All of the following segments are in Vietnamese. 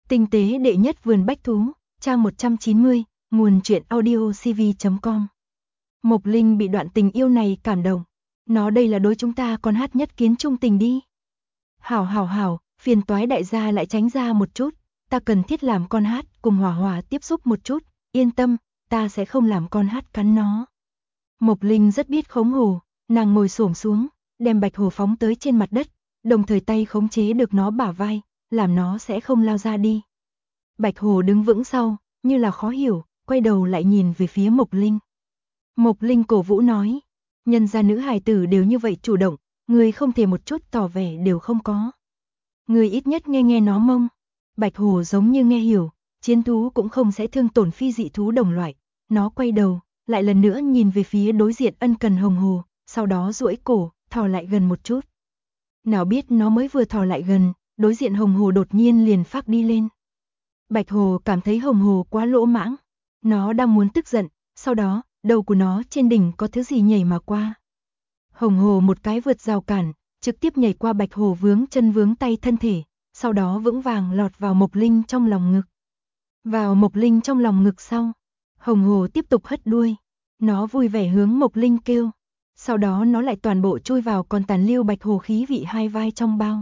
Tinh tế đệ nhất vườn bách thú, trang 190, nguồn truyện audio cv.com. Mộc Linh bị đoạn tình yêu này cảm động. Nó đây là đối chúng ta con hát nhất kiến trung tình đi. Hảo, phiền toái đại gia lại tránh ra một chút, ta cần thiết làm con hát cùng Hỏa Hỏa tiếp xúc một chút, yên tâm, ta sẽ không làm con hát cắn nó. Mộc Linh rất biết khống hồ, nàng ngồi xổm xuống, đem Bạch Hồ phóng tới trên mặt đất, đồng thời tay khống chế được nó bả vai, làm nó sẽ không lao ra đi. Bạch Hồ đứng vững sau, như là khó hiểu, quay đầu lại nhìn về phía Mộc Linh. Mộc Linh cổ vũ nói, nhân gia nữ hài tử đều như vậy chủ động, người không thể một chút tỏ vẻ đều không có. Người ít nhất nghe nó mông. Bạch Hồ giống như nghe hiểu, chiến thú cũng không sẽ thương tổn phi dị thú đồng loại. Nó quay đầu, lại lần nữa nhìn về phía đối diện ân cần Hồng Hồ, sau đó duỗi cổ, thò lại gần một chút. Nào biết nó mới vừa thò lại gần, đối diện Hồng Hồ đột nhiên liền phác đi lên. Bạch Hồ cảm thấy Hồng Hồ quá lỗ mãng, nó đang muốn tức giận, sau đó, đầu của nó trên đỉnh có thứ gì nhảy mà qua. Hồng Hồ một cái vượt rào cản, trực tiếp nhảy qua Bạch Hồ vướng chân vướng tay thân thể, sau đó vững vàng lọt vào Mộc Linh trong lòng ngực. Vào Mộc Linh trong lòng ngực sau, Hồng Hồ tiếp tục hất đuôi, nó vui vẻ hướng Mộc Linh kêu, sau đó nó lại toàn bộ chui vào còn tàn lưu Bạch Hồ khí vị hai vai trong bao.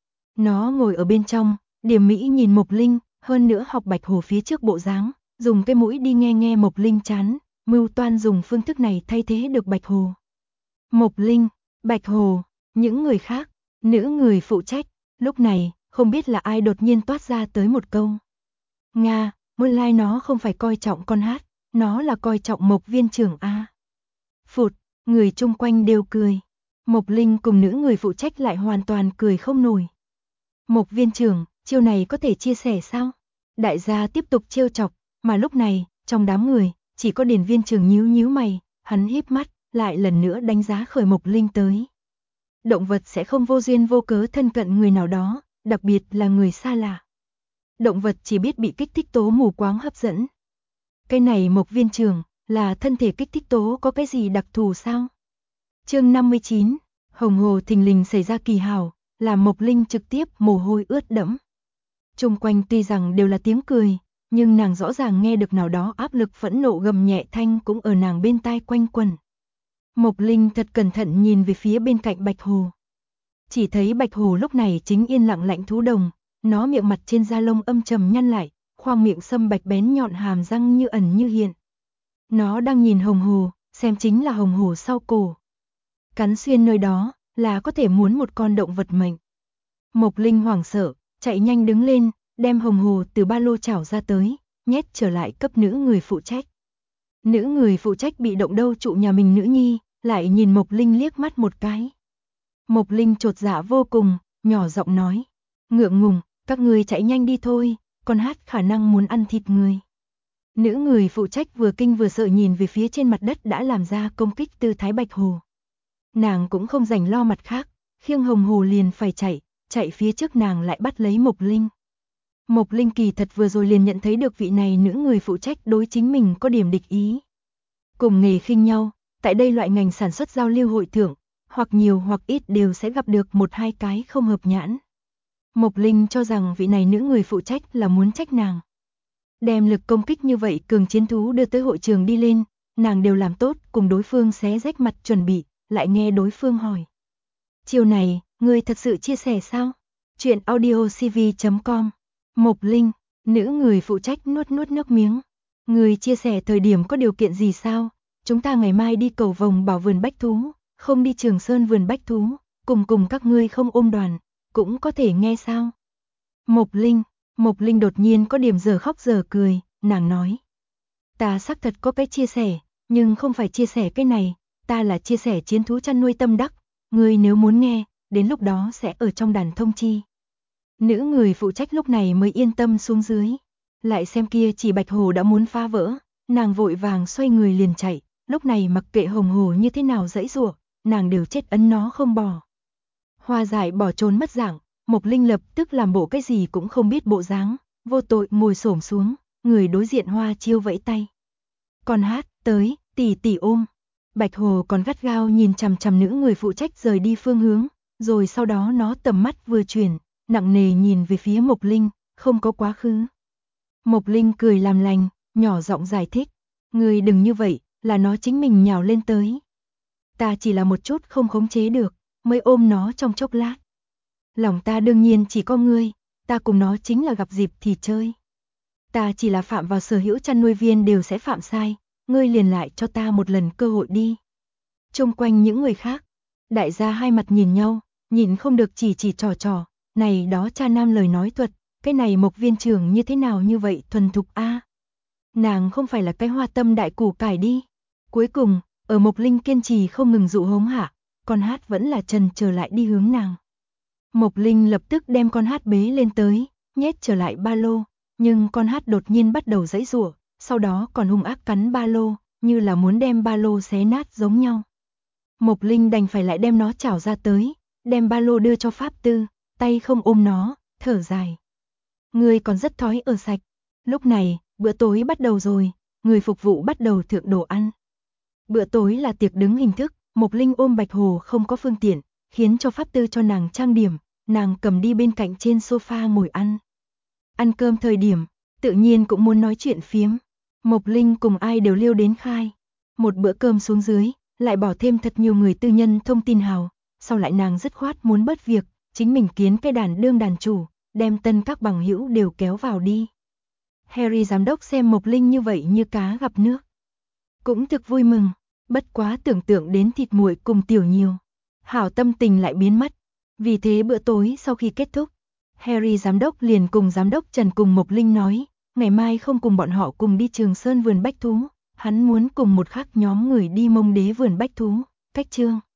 Nó ngồi ở bên trong, điểm mỹ nhìn Mộc Linh, hơn nữa học Bạch Hồ phía trước bộ dáng, dùng cái mũi đi nghe Mộc Linh chán, mưu toan dùng phương thức này thay thế được Bạch Hồ. Mộc Linh, Bạch Hồ, những người khác, nữ người phụ trách, lúc này, không biết là ai đột nhiên toát ra tới một câu. Nga, nguyên lai nó không phải coi trọng con hát, nó là coi trọng Mộc viên trưởng a. Phụt, người chung quanh đều cười. Mộc Linh cùng nữ người phụ trách lại hoàn toàn cười không nổi. Mộc viên trưởng, chiêu này có thể chia sẻ sao? Đại gia tiếp tục trêu chọc, mà lúc này, trong đám người, chỉ có Điền viên trưởng nhíu mày, hắn híp mắt, lại lần nữa đánh giá khởi Mộc Linh tới. Động vật sẽ không vô duyên vô cớ thân cận người nào đó, đặc biệt là người xa lạ. Động vật chỉ biết bị kích thích tố mù quáng hấp dẫn. Cái này Mộc viên trưởng, là thân thể kích thích tố có cái gì đặc thù sao? Chương 59, Hồng Hồ thình lình xảy ra kỳ hào, làm Mộc Linh trực tiếp mồ hôi ướt đẫm. Chung quanh tuy rằng đều là tiếng cười, nhưng nàng rõ ràng nghe được nào đó áp lực phẫn nộ gầm nhẹ thanh cũng ở nàng bên tai quanh quẩn. Mộc Linh thật cẩn thận nhìn về phía bên cạnh Bạch Hồ. Chỉ thấy Bạch Hồ lúc này chính yên lặng lạnh thú đồng, nó miệng mặt trên da lông âm trầm nhăn lại, khoang miệng sâm bạch bén nhọn hàm răng như ẩn như hiện. Nó đang nhìn Hồng Hồ, xem chính là Hồng Hồ sau cổ. Cắn xuyên nơi đó, là có thể muốn một con động vật mệnh. Mộc Linh hoảng sợ, chạy nhanh đứng lên, đem Hồng Hồ từ ba lô chảo ra tới, nhét trở lại cấp nữ người phụ trách. Nữ người phụ trách bị động đâu trụ nhà mình nữ nhi, lại nhìn Mộc Linh liếc mắt một cái. Mộc Linh chột dạ vô cùng, nhỏ giọng nói, ngượng ngùng, các người chạy nhanh đi thôi, con hát khả năng muốn ăn thịt người. Nữ người phụ trách vừa kinh vừa sợ nhìn về phía trên mặt đất đã làm ra công kích tư thái Bạch Hồ. Nàng cũng không rảnh lo mặt khác, khiêng Hồng Hồ liền phải chạy phía trước nàng lại bắt lấy Mộc Linh. Mộc Linh kỳ thật vừa rồi liền nhận thấy được vị này nữ người phụ trách đối chính mình có điểm địch ý. Cùng nghề khinh nhau, tại đây loại ngành sản xuất giao lưu hội thưởng, hoặc nhiều hoặc ít đều sẽ gặp được một hai cái không hợp nhãn. Mộc Linh cho rằng vị này nữ người phụ trách là muốn trách nàng. Đem lực công kích như vậy cường chiến thú đưa tới hội trường đi lên, nàng đều làm tốt cùng đối phương xé rách mặt chuẩn bị, lại nghe đối phương hỏi. Chiều này, ngươi thật sự chia sẻ sao? Chuyện audio cv.com. Mộc Linh, nữ người phụ trách nuốt nước miếng. Người chia sẻ thời điểm có điều kiện gì sao? Chúng ta ngày mai đi cầu vồng bảo vườn bách thú, không đi Trường Sơn vườn bách thú, cùng các ngươi không ôm đoàn, cũng có thể nghe sao? Mộc Linh đột nhiên có điểm giờ khóc giờ cười, nàng nói. Ta xác thật có cái chia sẻ, nhưng không phải chia sẻ cái này, ta là chia sẻ chiến thú chăn nuôi tâm đắc, ngươi nếu muốn nghe, đến lúc đó sẽ ở trong đàn thông chi. Nữ người phụ trách lúc này mới yên tâm xuống dưới, lại xem kia chỉ Bạch Hồ đã muốn phá vỡ, nàng vội vàng xoay người liền chạy, lúc này mặc kệ Hồng Hồ như thế nào giãy giụa, nàng đều chết ấn nó không bỏ. Hoa Giải bỏ trốn mất dạng, Mộc Linh lập tức làm bộ cái gì cũng không biết bộ dáng, vô tội ngồi xổm xuống, người đối diện Hoa Chiêu vẫy tay. Con hát, tới, tỷ ôm. Bạch Hồ còn gắt gao nhìn chằm chằm nữ người phụ trách rời đi phương hướng, rồi sau đó nó tầm mắt vừa chuyển, nặng nề nhìn về phía Mộc Linh, không có quá khứ. Mộc Linh cười làm lành, nhỏ giọng giải thích, ngươi đừng như vậy, là nó chính mình nhào lên tới. Ta chỉ là một chút không khống chế được, mới ôm nó trong chốc lát. Lòng ta đương nhiên chỉ có ngươi, ta cùng nó chính là gặp dịp thì chơi. Ta chỉ là phạm vào sở hữu chăn nuôi viên đều sẽ phạm sai, ngươi liền lại cho ta một lần cơ hội đi. Xung quanh những người khác, đại gia hai mặt nhìn nhau, nhìn không được chỉ trò, này đó cha nam lời nói thuật, cái này Mộc viên trưởng như thế nào như vậy thuần thục a. Nàng không phải là cái hoa tâm đại củ cải đi. Cuối cùng, ở Mộc Linh kiên trì không ngừng dụ hống hạ, con hát vẫn là trần trở lại đi hướng nàng. Mộc Linh lập tức đem con hát bế lên tới, nhét trở lại ba lô, nhưng con hát đột nhiên bắt đầu giãy giụa, sau đó còn hung ác cắn ba lô, như là muốn đem ba lô xé nát giống nhau. Mộc Linh đành phải lại đem nó chảo ra tới, đem ba lô đưa cho Pháp Tư, tay không ôm nó, thở dài. Người còn rất thói ở sạch. Lúc này, bữa tối bắt đầu rồi, người phục vụ bắt đầu thượng đồ ăn. Bữa tối là tiệc đứng hình thức, Mộc Linh ôm Bạch Hồ không có phương tiện, khiến cho Pháp Tư cho nàng trang điểm, nàng cầm đi bên cạnh trên sofa ngồi ăn. Ăn cơm thời điểm, tự nhiên cũng muốn nói chuyện phiếm. Mộc Linh cùng ai đều liêu đến khai. Một bữa cơm xuống dưới, lại bỏ thêm thật nhiều người tư nhân thông tin hào, sau lại nàng dứt khoát muốn bớt việc, chính mình kiến cái đàn đương đàn chủ, đem tân các bằng hữu đều kéo vào đi. Harry giám đốc xem Mộc Linh như vậy như cá gặp nước, cũng thực vui mừng, bất quá tưởng tượng đến thịt muội cùng tiểu nhiều, hảo tâm tình lại biến mất. Vì thế bữa tối sau khi kết thúc, Harry giám đốc liền cùng giám đốc Trần cùng Mộc Linh nói, ngày mai không cùng bọn họ cùng đi Trường Sơn vườn bách thú, hắn muốn cùng một khác nhóm người đi Mông Đế vườn bách thú, cách Chương